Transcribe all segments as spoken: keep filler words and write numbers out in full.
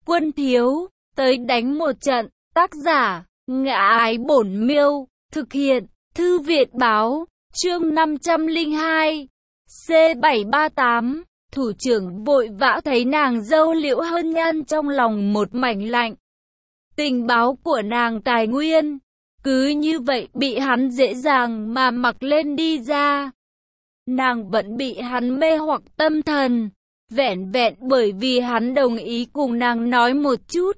Quân thiếu, tới đánh một trận. Tác giả, Ngã Ái Bổn Miêu. Thực hiện, Thư viện báo. Chương năm trăm lẻ hai. C bảy ba tám. Thủ trưởng vội vã thấy nàng dâu Liễu Hân Nhan trong lòng một mảnh lạnh. Tình báo của nàng tài nguyên, cứ như vậy bị hắn dễ dàng mà mặc lên đi ra. Nàng vẫn bị hắn mê hoặc tâm thần, vẻn vẹn bởi vì hắn đồng ý cùng nàng nói một chút.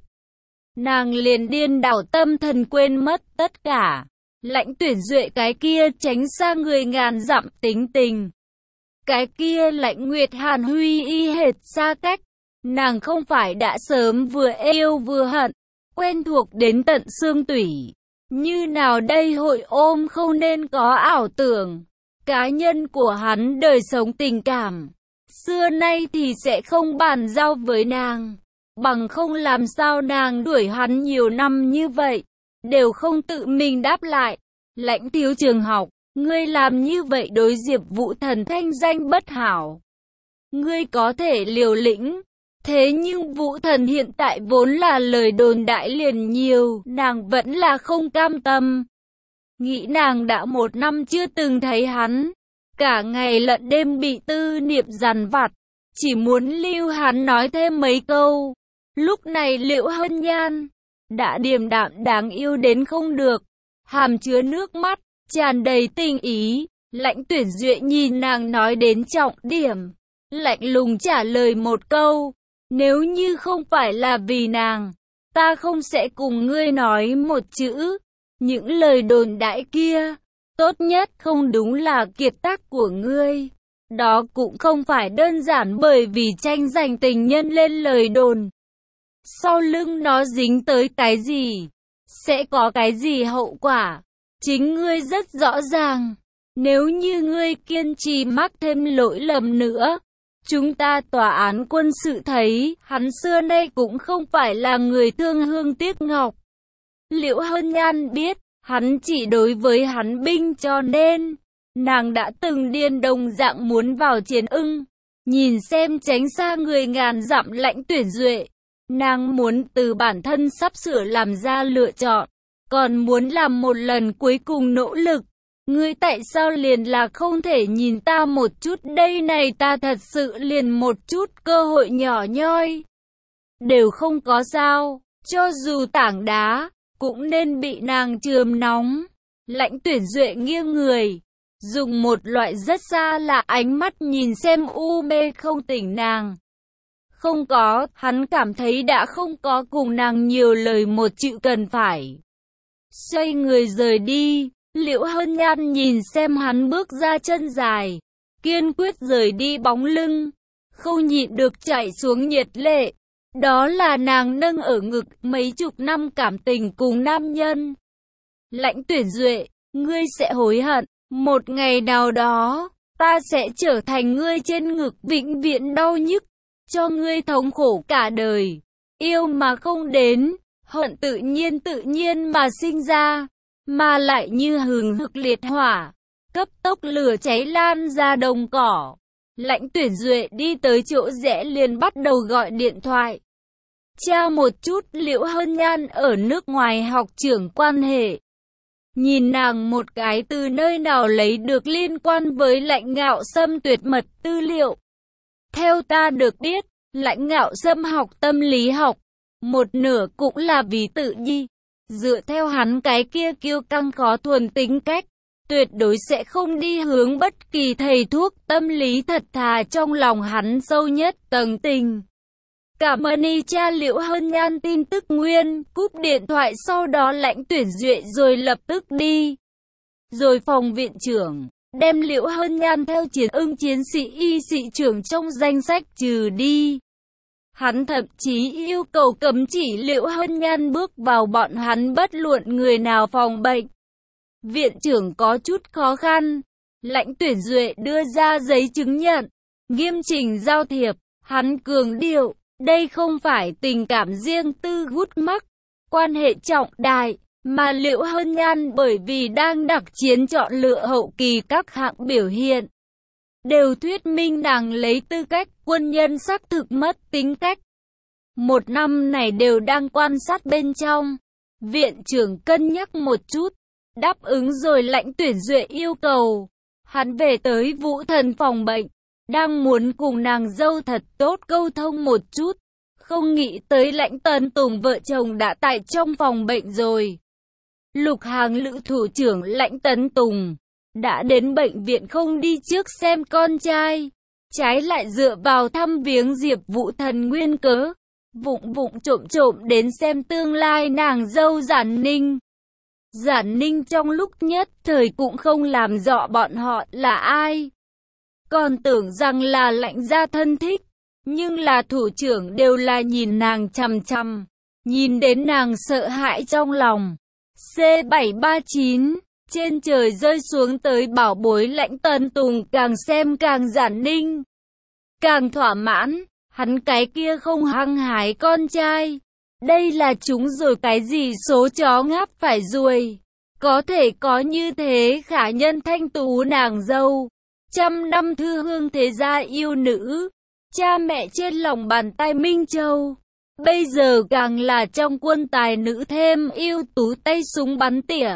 Nàng liền điên đảo tâm thần quên mất tất cả. Lãnh Tuyển Duệ cái kia tránh xa người ngàn dặm tính tình. Cái kia Lãnh Nguyệt Hàn Huy y hệt xa cách. Nàng không phải đã sớm vừa yêu vừa hận, quen thuộc đến tận xương tủy. Như nào đây hội ôm không nên có ảo tưởng. Cá nhân của hắn đời sống tình cảm, xưa nay thì sẽ không bàn giao với nàng. Bằng không làm sao nàng đuổi hắn nhiều năm như vậy, đều không tự mình đáp lại. Lãnh thiếu trường học, ngươi làm như vậy đối Diệp Vũ Thần thanh danh bất hảo. Ngươi có thể liều lĩnh, thế nhưng Vũ Thần hiện tại vốn là lời đồn đại liền nhiều, nàng vẫn là không cam tâm. Nghĩ nàng đã một năm chưa từng thấy hắn, cả ngày lẫn đêm bị tư niệm dằn vặt, chỉ muốn lưu hắn nói thêm mấy câu. Lúc này Liễu Hân Nhan đã điềm đạm đáng yêu đến không được, hàm chứa nước mắt, tràn đầy tình ý. Lãnh Tuyển Duệ nhìn nàng nói đến trọng điểm, lạnh lùng trả lời một câu, nếu như không phải là vì nàng, ta không sẽ cùng ngươi nói một chữ. Những lời đồn đại kia, tốt nhất không đúng là kiệt tác của ngươi. Đó cũng không phải đơn giản bởi vì tranh giành tình nhân lên lời đồn. Sau lưng nó dính tới cái gì, sẽ có cái gì hậu quả, chính ngươi rất rõ ràng. Nếu như ngươi kiên trì mắc thêm lỗi lầm nữa, chúng ta tòa án quân sự thấy hắn xưa nay cũng không phải là người thương hương tiếc ngọc. Liễu Hân Nhan biết, hắn chỉ đối với hắn binh cho nên, nàng đã từng điên đồng dạng muốn vào chiến ưng. Nhìn xem tránh xa người ngàn dặm Lãnh Tuyển Duệ, nàng muốn từ bản thân sắp sửa làm ra lựa chọn, còn muốn làm một lần cuối cùng nỗ lực. Ngươi tại sao liền là không thể nhìn ta một chút đây này, ta thật sự liền một chút cơ hội nhỏ nhoi đều không có sao, cho dù tảng đá cũng nên bị nàng chườm nóng. Lãnh Tuyển Duệ nghiêng người, dùng một loại rất xa lạ ánh mắt nhìn xem u mê không tỉnh nàng. Không có, hắn cảm thấy đã không có cùng nàng nhiều lời một chữ cần phải. Xoay người rời đi, Liễu Hân Nhan nhìn xem hắn bước ra chân dài, kiên quyết rời đi bóng lưng, không nhịn được chảy xuống nhiệt lệ. Đó là nàng nâng ở ngực mấy chục năm cảm tình cùng nam nhân. Lãnh Tuyển Duệ, ngươi sẽ hối hận, một ngày nào đó, ta sẽ trở thành ngươi trên ngực vĩnh viễn đau nhức, cho ngươi thống khổ cả đời. Yêu mà không đến, hận tự nhiên tự nhiên mà sinh ra, mà lại như hừng hực liệt hỏa, cấp tốc lửa cháy lan ra đồng cỏ. Lãnh Tuyển Duệ đi tới chỗ rẽ liền bắt đầu gọi điện thoại. Tra một chút Liễu Hân Nhan ở nước ngoài học trưởng quan hệ. Nhìn nàng một cái từ nơi nào lấy được liên quan với Lãnh Ngạo Sâm tuyệt mật tư liệu. Theo ta được biết, Lãnh Ngạo Sâm học tâm lý học, một nửa cũng là vì tự nhi. Dựa theo hắn cái kia kiêu căng khó thuần tính cách, tuyệt đối sẽ không đi hướng bất kỳ thầy thuốc tâm lý thật thà trong lòng hắn sâu nhất tầng tình. Cảm ơn y cha. Liễu Hân Nhan tin tức nguyên, cúp điện thoại sau đó Lãnh Tuyển Duệ rồi lập tức đi. Rồi phòng viện trưởng, đem Liễu Hân Nhan theo chiến ưng chiến sĩ y sĩ trưởng trong danh sách trừ đi. Hắn thậm chí yêu cầu cấm chỉ Liễu Hân Nhan bước vào bọn hắn bất luận người nào phòng bệnh. Viện trưởng có chút khó khăn. Lãnh Tuyển Duệ đưa ra giấy chứng nhận, nghiêm chỉnh giao thiệp, hắn cường điệu, đây không phải tình cảm riêng tư gút mắc, quan hệ trọng đại, mà Liễu Hân Nhan bởi vì đang đặc chiến chọn lựa hậu kỳ các hạng biểu hiện, đều thuyết minh nàng lấy tư cách quân nhân xác thực mất tính cách. Một năm này đều đang quan sát bên trong. Viện trưởng cân nhắc một chút, đáp ứng rồi Lãnh Tuyển Duệ yêu cầu. Hắn về tới Vũ Thần phòng bệnh, đang muốn cùng nàng dâu thật tốt câu thông một chút. Không nghĩ tới Lãnh Tấn Tùng vợ chồng đã tại trong phòng bệnh rồi. Lục Hàng Lữ thủ trưởng Lãnh Tấn Tùng đã đến bệnh viện không đi trước xem con trai, trái lại dựa vào thăm viếng Diệp Vũ Thần nguyên cớ, vụng vụng trộm trộm đến xem tương lai nàng dâu Giản Ninh. Giản Ninh trong lúc nhất thời cũng không làm rõ bọn họ là ai, còn tưởng rằng là Lãnh gia thân thích, nhưng là thủ trưởng đều là nhìn nàng chằm chằm, nhìn đến nàng sợ hãi trong lòng. C bảy ba chín, trên trời rơi xuống tới bảo bối Lãnh Tấn Tùng càng xem càng Giản Ninh, càng thỏa mãn, hắn cái kia không hăng hái con trai. Đây là chúng rồi cái gì số chó ngáp phải ruồi, có thể có như thế khả nhân thanh tú nàng dâu, trăm năm thư hương thế gia yêu nữ, cha mẹ trên lòng bàn tay Minh Châu. Bây giờ càng là trong quân tài nữ thêm yêu tú tay súng bắn tỉa.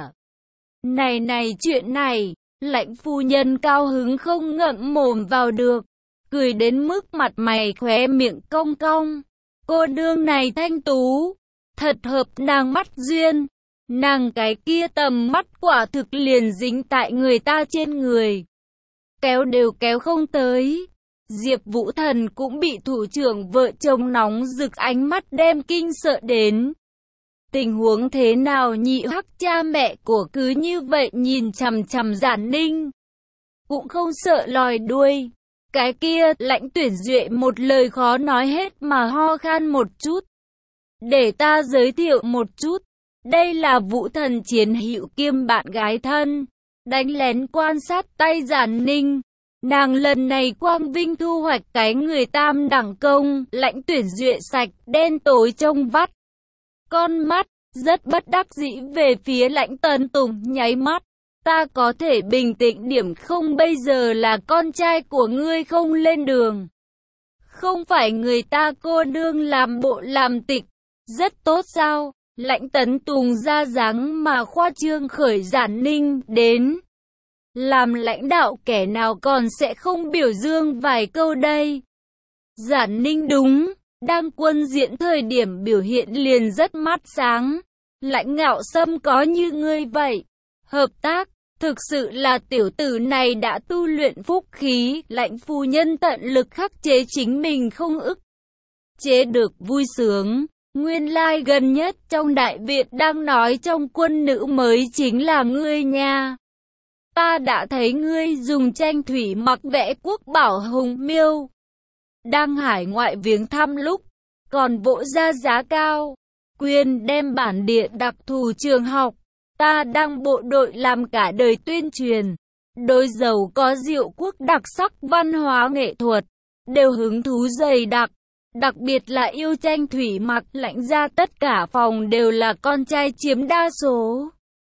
Này này chuyện này, Lãnh phu nhân cao hứng không ngậm mồm vào được, cười đến mức mặt mày khóe miệng cong cong. Cô nương này thanh tú, thật hợp nàng mắt duyên. Nàng cái kia tầm mắt quả thực liền dính tại người ta trên người, kéo đều kéo không tới. Diệp Vũ Thần cũng bị thủ trưởng vợ chồng nóng rực ánh mắt đem kinh sợ đến. Tình huống thế nào nhị hắc cha mẹ của cứ như vậy nhìn chằm chằm Giản Ninh, cũng không sợ lòi đuôi. Cái kia Lãnh Tuyển Duệ một lời khó nói hết mà ho khan một chút. Để ta giới thiệu một chút, đây là Vũ Thần chiến hữu kiêm bạn gái thân, đánh lén quan sát tay Giản Ninh. Nàng lần này quang vinh thu hoạch cái người tam đẳng công. Lãnh Tuyển Duệ sạch đen tối trong vắt con mắt, rất bất đắc dĩ về phía Lãnh Tấn Tùng nháy mắt. Ta có thể bình tĩnh điểm không? Bây giờ là con trai của ngươi không lên đường, không phải người ta cô nương làm bộ làm tịch, rất tốt sao? Lãnh Tấn Tùng ra dáng mà khoa trương khởi Giản Ninh đến. Làm lãnh đạo kẻ nào còn sẽ không biểu dương vài câu đây? Giản Ninh đúng, đang quân diễn thời điểm biểu hiện liền rất mắt sáng. Lãnh Ngạo Sâm có như ngươi vậy, hợp tác, thực sự là tiểu tử này đã tu luyện phúc khí. Lãnh phu nhân tận lực khắc chế chính mình không ức chế được vui sướng. Nguyên lai like gần nhất trong đại viện đang nói trong quân nữ mới chính là ngươi nha. Ta đã thấy ngươi dùng tranh thủy mặc vẽ quốc bảo hùng miêu. Đang hải ngoại viếng thăm lúc, còn vỗ ra giá cao, quyền đem bản địa đặc thù trường học. Ta đang bộ đội làm cả đời tuyên truyền, đối giàu có diệu quốc đặc sắc văn hóa nghệ thuật, đều hứng thú dày đặc. Đặc biệt là yêu tranh thủy mặc. Lãnh gia tất cả phòng đều là con trai chiếm đa số.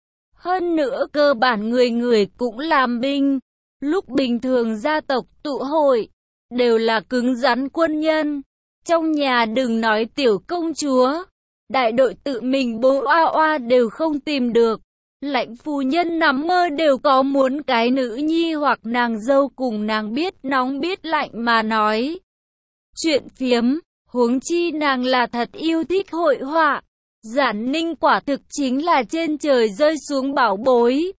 Hơn nữa cơ bản người người cũng làm binh. Lúc bình thường gia tộc tụ hội, đều là cứng rắn quân nhân. Trong nhà đừng nói tiểu công chúa, đại đội tự mình bố oa oa đều không tìm được. Lãnh phu nhân nằm mơ đều có muốn cái nữ nhi hoặc nàng dâu cùng nàng biết nóng biết lạnh mà nói chuyện phiếm, huống chi nàng là thật yêu thích hội họa. Giản Ninh quả thực chính là trên trời rơi xuống bảo bối.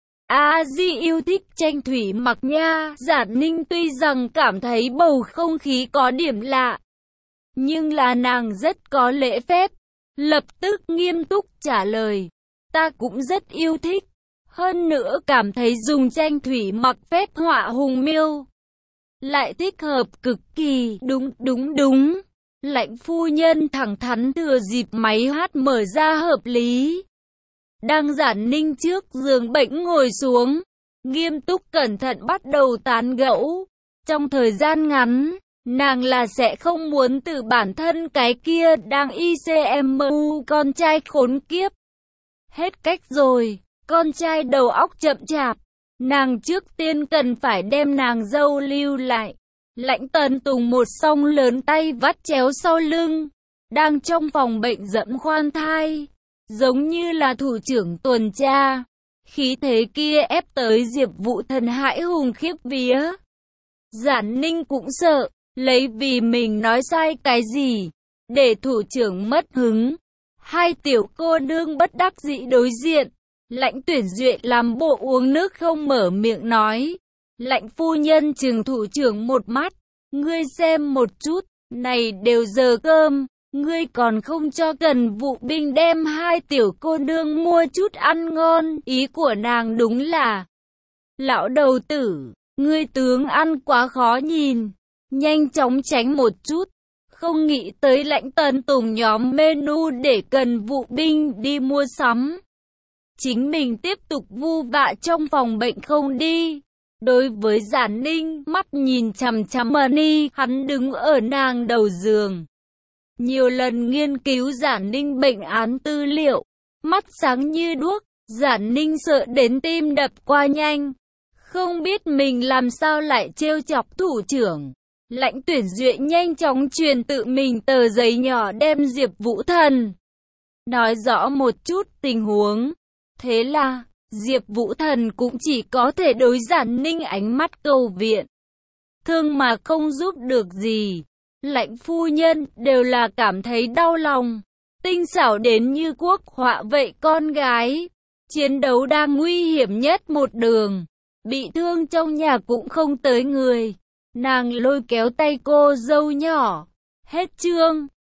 A Di yêu thích tranh thủy mặc nha. Giản Ninh tuy rằng cảm thấy bầu không khí có điểm lạ, nhưng là nàng rất có lễ phép, lập tức nghiêm túc trả lời. Ta cũng rất yêu thích, hơn nữa cảm thấy dùng tranh thủy mặc phép họa hùng miêu lại thích hợp cực kỳ. Đúng đúng đúng. Lãnh phu nhân thẳng thắn thừa dịp máy hát mở ra hợp lý. Đang Giản Ninh trước giường bệnh ngồi xuống, nghiêm túc cẩn thận bắt đầu tán gẫu. Trong thời gian ngắn, nàng là sẽ không muốn từ bản thân cái kia đang i xê em u con trai khốn kiếp. Hết cách rồi, con trai đầu óc chậm chạp, nàng trước tiên cần phải đem nàng dâu lưu lại. Lãnh Tấn Tùng một song lớn tay vắt chéo sau lưng, đang trong phòng bệnh dẫm khoan thai, giống như là thủ trưởng tuần tra. Khí thế kia ép tới Diệp Vũ Thần hãi hùng khiếp vía. Giản Ninh cũng sợ, lấy vì mình nói sai cái gì, để thủ trưởng mất hứng. Hai tiểu cô nương bất đắc dĩ đối diện. Lãnh Tuyển Duệ làm bộ uống nước không mở miệng nói. Lãnh phu nhân trừng thủ trưởng một mắt. Ngươi xem một chút, này đều giờ cơm, ngươi còn không cho Cần Vụ Binh đem hai tiểu cô nương mua chút ăn ngon. Ý của nàng đúng là, lão đầu tử, ngươi tướng ăn quá khó nhìn, nhanh chóng tránh một chút. Không nghĩ tới Lãnh Tần Tùng nhóm menu để Cần Vụ Binh đi mua sắm. Chính mình tiếp tục vu vạ trong phòng bệnh không đi. Đối với Giản Ninh, mắt nhìn chằm chằm Mani, hắn đứng ở nàng đầu giường. Nhiều lần nghiên cứu Giản Ninh bệnh án tư liệu, mắt sáng như đuốc, Giản Ninh sợ đến tim đập qua nhanh. Không biết mình làm sao lại trêu chọc thủ trưởng. Lãnh Tuyển Duệ nhanh chóng truyền tự mình tờ giấy nhỏ đem Diệp Vũ Thần nói rõ một chút tình huống. Thế là, Diệp Vũ Thần cũng chỉ có thể đối Giản Ninh ánh mắt cầu viện. Thương mà không giúp được gì. Lãnh phu nhân đều là cảm thấy đau lòng. Tinh xảo đến như quốc họa vậy con gái. Chiến đấu đang nguy hiểm nhất một đường. Bị thương trong nhà cũng không tới người. Nàng lôi kéo tay cô dâu nhỏ. Hết chương.